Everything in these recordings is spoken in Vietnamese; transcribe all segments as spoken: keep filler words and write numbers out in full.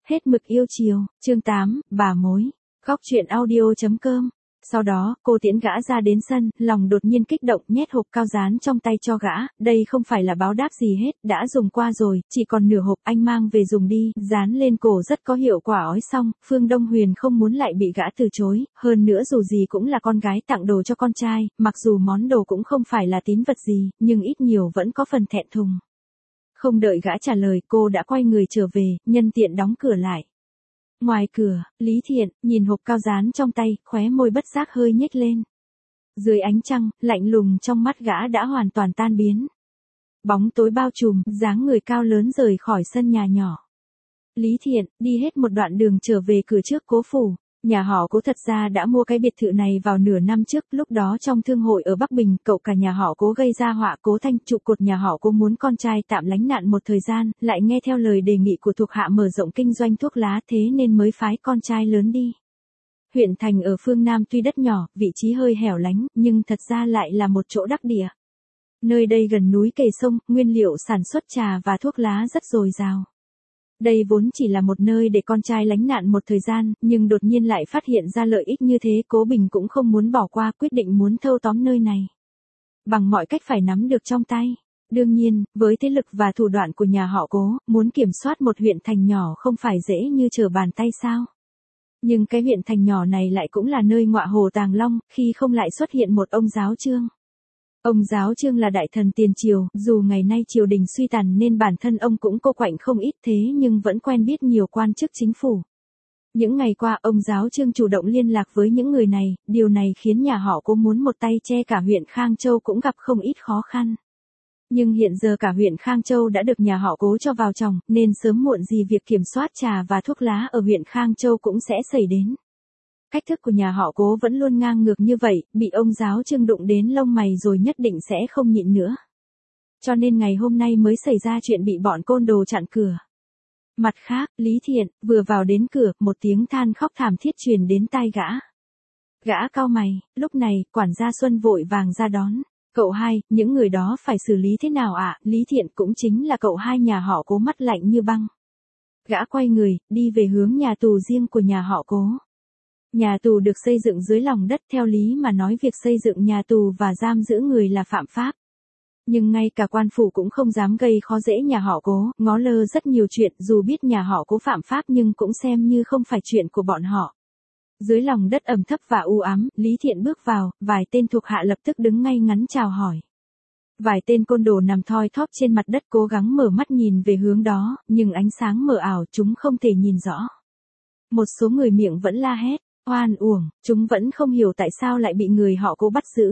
Hết mực yêu chiều, chương tám, bà mối. Góc truyện audio chấm com. Sau đó, cô tiễn gã ra đến sân, lòng đột nhiên kích động nhét hộp cao dán trong tay cho gã, đây không phải là báo đáp gì hết, đã dùng qua rồi, chỉ còn nửa hộp anh mang về dùng đi, dán lên cổ rất có hiệu quả ói xong, Phương Đông Huyền không muốn lại bị gã từ chối, hơn nữa dù gì cũng là con gái tặng đồ cho con trai, mặc dù món đồ cũng không phải là tín vật gì, nhưng ít nhiều vẫn có phần thẹn thùng. Không đợi gã trả lời, cô đã quay người trở về, nhân tiện đóng cửa lại. Ngoài cửa, Lý Thiện, nhìn hộp cao dán trong tay, khóe môi bất giác hơi nhếch lên. Dưới ánh trăng, lạnh lùng trong mắt gã đã hoàn toàn tan biến. Bóng tối bao trùm, dáng người cao lớn rời khỏi sân nhà nhỏ. Lý Thiện, đi hết một đoạn đường trở về cửa trước Cố phủ. Nhà họ Cố thật ra đã mua cái biệt thự này vào nửa năm trước, lúc đó trong thương hội ở Bắc Bình, cậu cả nhà họ Cố gây ra họa Cố Thanh, trụ cột nhà họ Cố muốn con trai tạm lánh nạn một thời gian, lại nghe theo lời đề nghị của thuộc hạ mở rộng kinh doanh thuốc lá, thế nên mới phái con trai lớn đi. Huyện thành ở phương Nam tuy đất nhỏ, vị trí hơi hẻo lánh, nhưng thật ra lại là một chỗ đắc địa. Nơi đây gần núi kề sông, nguyên liệu sản xuất trà và thuốc lá rất dồi dào. Đây vốn chỉ là một nơi để con trai lánh nạn một thời gian, nhưng đột nhiên lại phát hiện ra lợi ích như thế, Cố Bình cũng không muốn bỏ qua, quyết định muốn thâu tóm nơi này. Bằng mọi cách phải nắm được trong tay. Đương nhiên, với thế lực và thủ đoạn của nhà họ Cố, muốn kiểm soát một huyện thành nhỏ không phải dễ như trở bàn tay sao. Nhưng cái huyện thành nhỏ này lại cũng là nơi ngọa hồ tàng long, khi không lại xuất hiện một ông giáo trương. Ông giáo trương là đại thần tiền triều, dù ngày nay triều đình suy tàn nên bản thân ông cũng cô quạnh không ít thế nhưng vẫn quen biết nhiều quan chức chính phủ. Những ngày qua ông giáo trương chủ động liên lạc với những người này, điều này khiến nhà họ Cố muốn một tay che cả huyện Khang Châu cũng gặp không ít khó khăn. Nhưng hiện giờ cả huyện Khang Châu đã được nhà họ Cố cho vào chồng, nên sớm muộn gì việc kiểm soát trà và thuốc lá ở huyện Khang Châu cũng sẽ xảy đến. Cách thức của nhà họ Cố vẫn luôn ngang ngược như vậy, bị ông giáo trương đụng đến lông mày rồi nhất định sẽ không nhịn nữa. Cho nên ngày hôm nay mới xảy ra chuyện bị bọn côn đồ chặn cửa. Mặt khác, Lý Thiện, vừa vào đến cửa, một tiếng than khóc thảm thiết truyền đến tai gã. Gã cau mày, lúc này, quản gia Xuân vội vàng ra đón. Cậu hai, những người đó phải xử lý thế nào ạ? À? Lý Thiện cũng chính là cậu hai nhà họ Cố mắt lạnh như băng. Gã quay người, đi về hướng nhà tù riêng của nhà họ Cố. Nhà tù được xây dựng dưới lòng đất, theo lý mà nói việc xây dựng nhà tù và giam giữ người là phạm pháp. Nhưng ngay cả quan phủ cũng không dám gây khó dễ nhà họ Cố, ngó lơ rất nhiều chuyện, dù biết nhà họ Cố phạm pháp nhưng cũng xem như không phải chuyện của bọn họ. Dưới lòng đất ẩm thấp và u ám, Lý Thiện bước vào, vài tên thuộc hạ lập tức đứng ngay ngắn chào hỏi. Vài tên côn đồ nằm thoi thóp trên mặt đất cố gắng mở mắt nhìn về hướng đó, nhưng ánh sáng mờ ảo chúng không thể nhìn rõ. Một số người miệng vẫn la hét, oan uổng, chúng vẫn không hiểu tại sao lại bị người họ Cố bắt giữ.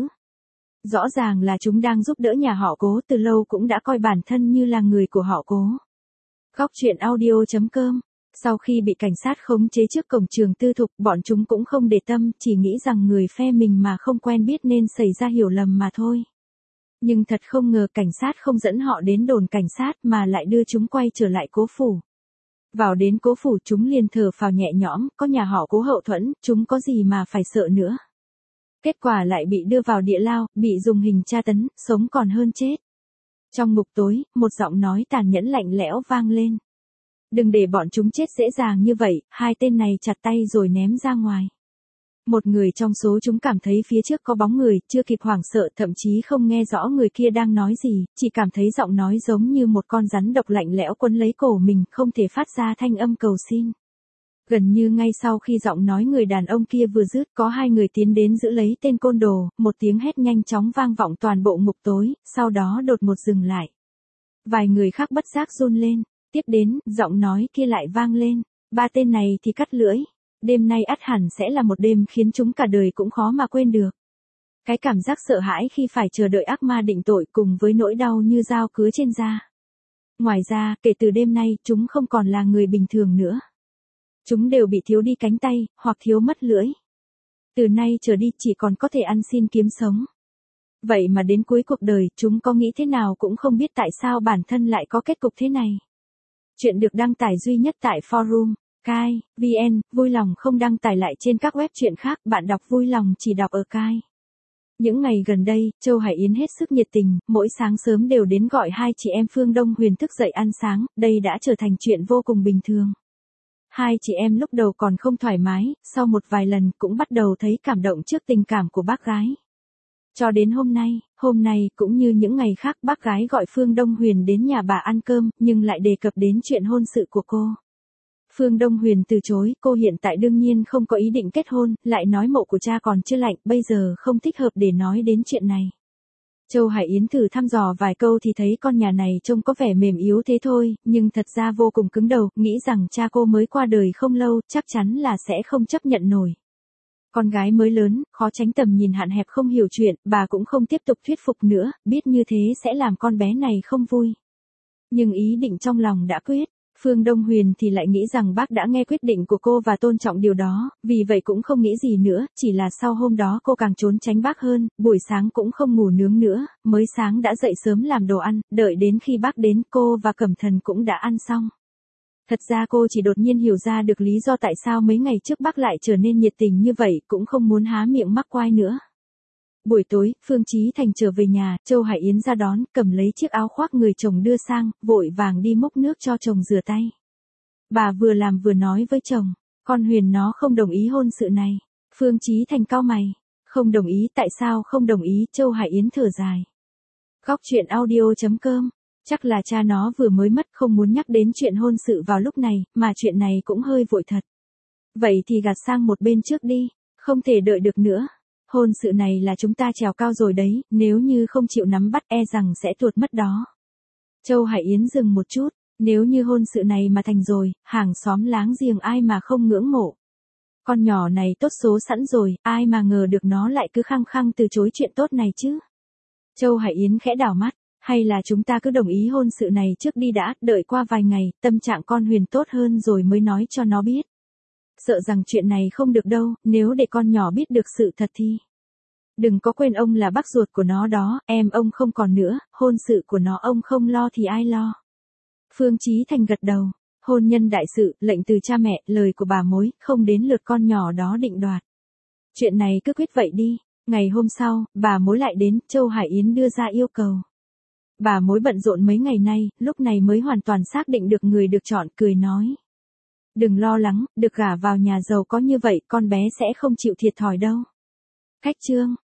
Rõ ràng là chúng đang giúp đỡ nhà họ Cố, từ lâu cũng đã coi bản thân như là người của họ Cố. Góc truyện audio chấm com. Sau khi bị cảnh sát khống chế trước cổng trường tư thục, bọn chúng cũng không để tâm, chỉ nghĩ rằng người phe mình mà không quen biết nên xảy ra hiểu lầm mà thôi. Nhưng thật không ngờ cảnh sát không dẫn họ đến đồn cảnh sát mà lại đưa chúng quay trở lại Cố phủ. Vào đến Cố phủ chúng liền thở phào nhẹ nhõm, có nhà họ Cố hậu thuẫn, chúng có gì mà phải sợ nữa. Kết quả lại bị đưa vào địa lao, bị dùng hình tra tấn, sống còn hơn chết. Trong ngục tối, một giọng nói tàn nhẫn lạnh lẽo vang lên. Đừng để bọn chúng chết dễ dàng như vậy, hai tên này chặt tay rồi ném ra ngoài. Một người trong số chúng cảm thấy phía trước có bóng người, chưa kịp hoảng sợ, thậm chí không nghe rõ người kia đang nói gì, chỉ cảm thấy giọng nói giống như một con rắn độc lạnh lẽo quấn lấy cổ mình, không thể phát ra thanh âm cầu xin. Gần như ngay sau khi giọng nói người đàn ông kia vừa dứt, có hai người tiến đến giữ lấy tên côn đồ, một tiếng hét nhanh chóng vang vọng toàn bộ ngục tối, sau đó đột ngột dừng lại. Vài người khác bất giác run lên, tiếp đến, giọng nói kia lại vang lên, ba tên này thì cắt lưỡi. Đêm nay ắt hẳn sẽ là một đêm khiến chúng cả đời cũng khó mà quên được. Cái cảm giác sợ hãi khi phải chờ đợi ác ma định tội cùng với nỗi đau như dao cứa trên da. Ngoài ra, kể từ đêm nay, chúng không còn là người bình thường nữa. Chúng đều bị thiếu đi cánh tay, hoặc thiếu mất lưỡi. Từ nay trở đi chỉ còn có thể ăn xin kiếm sống. Vậy mà đến cuối cuộc đời, chúng có nghĩ thế nào cũng không biết tại sao bản thân lại có kết cục thế này. Chuyện được đăng tải duy nhất tại forum Kai chấm vn, vui lòng không đăng tải lại trên các web truyện khác, bạn đọc vui lòng chỉ đọc ở Kai. Những ngày gần đây, Châu Hải Yến hết sức nhiệt tình, mỗi sáng sớm đều đến gọi hai chị em Phương Đông Huyền thức dậy ăn sáng, đây đã trở thành chuyện vô cùng bình thường. Hai chị em lúc đầu còn không thoải mái, sau một vài lần cũng bắt đầu thấy cảm động trước tình cảm của bác gái. Cho đến hôm nay, hôm nay cũng như những ngày khác bác gái gọi Phương Đông Huyền đến nhà bà ăn cơm, nhưng lại đề cập đến chuyện hôn sự của cô. Phương Đông Huyền từ chối, cô hiện tại đương nhiên không có ý định kết hôn, lại nói mộ của cha còn chưa lạnh, bây giờ không thích hợp để nói đến chuyện này. Châu Hải Yến thử thăm dò vài câu thì thấy con nhà này trông có vẻ mềm yếu thế thôi, nhưng thật ra vô cùng cứng đầu, nghĩ rằng cha cô mới qua đời không lâu, chắc chắn là sẽ không chấp nhận nổi. Con gái mới lớn, khó tránh tầm nhìn hạn hẹp không hiểu chuyện, bà cũng không tiếp tục thuyết phục nữa, biết như thế sẽ làm con bé này không vui. Nhưng ý định trong lòng đã quyết. Phương Đông Huyền thì lại nghĩ rằng bác đã nghe quyết định của cô và tôn trọng điều đó, vì vậy cũng không nghĩ gì nữa, chỉ là sau hôm đó cô càng trốn tránh bác hơn, buổi sáng cũng không ngủ nướng nữa, mới sáng đã dậy sớm làm đồ ăn, đợi đến khi bác đến cô và Cẩm Thần cũng đã ăn xong. Thật ra cô chỉ đột nhiên hiểu ra được lý do tại sao mấy ngày trước bác lại trở nên nhiệt tình như vậy, cũng không muốn há miệng mắc quai nữa. Buổi tối, Phương Chí Thành trở về nhà, Châu Hải Yến ra đón, cầm lấy chiếc áo khoác người chồng đưa sang, vội vàng đi múc nước cho chồng rửa tay. Bà vừa làm vừa nói với chồng, con Huyền nó không đồng ý hôn sự này. Phương Chí Thành cau mày, không đồng ý, tại sao không đồng ý? Châu Hải Yến thở dài. Góc truyện audio chấm com, chắc là cha nó vừa mới mất, không muốn nhắc đến chuyện hôn sự vào lúc này, mà chuyện này cũng hơi vội thật. Vậy thì gạt sang một bên trước đi, không thể đợi được nữa. Hôn sự này là chúng ta trèo cao rồi đấy, nếu như không chịu nắm bắt e rằng sẽ tuột mất đó. Châu Hải Yến dừng một chút, nếu như hôn sự này mà thành rồi, hàng xóm láng giềng ai mà không ngưỡng mộ. Con nhỏ này tốt số sẵn rồi, ai mà ngờ được nó lại cứ khăng khăng từ chối chuyện tốt này chứ. Châu Hải Yến khẽ đảo mắt, hay là chúng ta cứ đồng ý hôn sự này trước đi đã, đợi qua vài ngày, tâm trạng con Huyền tốt hơn rồi mới nói cho nó biết. Sợ rằng chuyện này không được đâu, nếu để con nhỏ biết được sự thật thì. Đừng có quên ông là bác ruột của nó đó, em ông không còn nữa, hôn sự của nó ông không lo thì ai lo. Phương Chí Thành gật đầu, hôn nhân đại sự, lệnh từ cha mẹ, lời của bà mối, không đến lượt con nhỏ đó định đoạt. Chuyện này cứ quyết vậy đi. Ngày hôm sau, bà mối lại đến, Châu Hải Yến đưa ra yêu cầu. Bà mối bận rộn mấy ngày nay, lúc này mới hoàn toàn xác định được người được chọn, cười nói. Đừng lo lắng, được gả vào nhà giàu có như vậy, con bé sẽ không chịu thiệt thòi đâu. Cách chương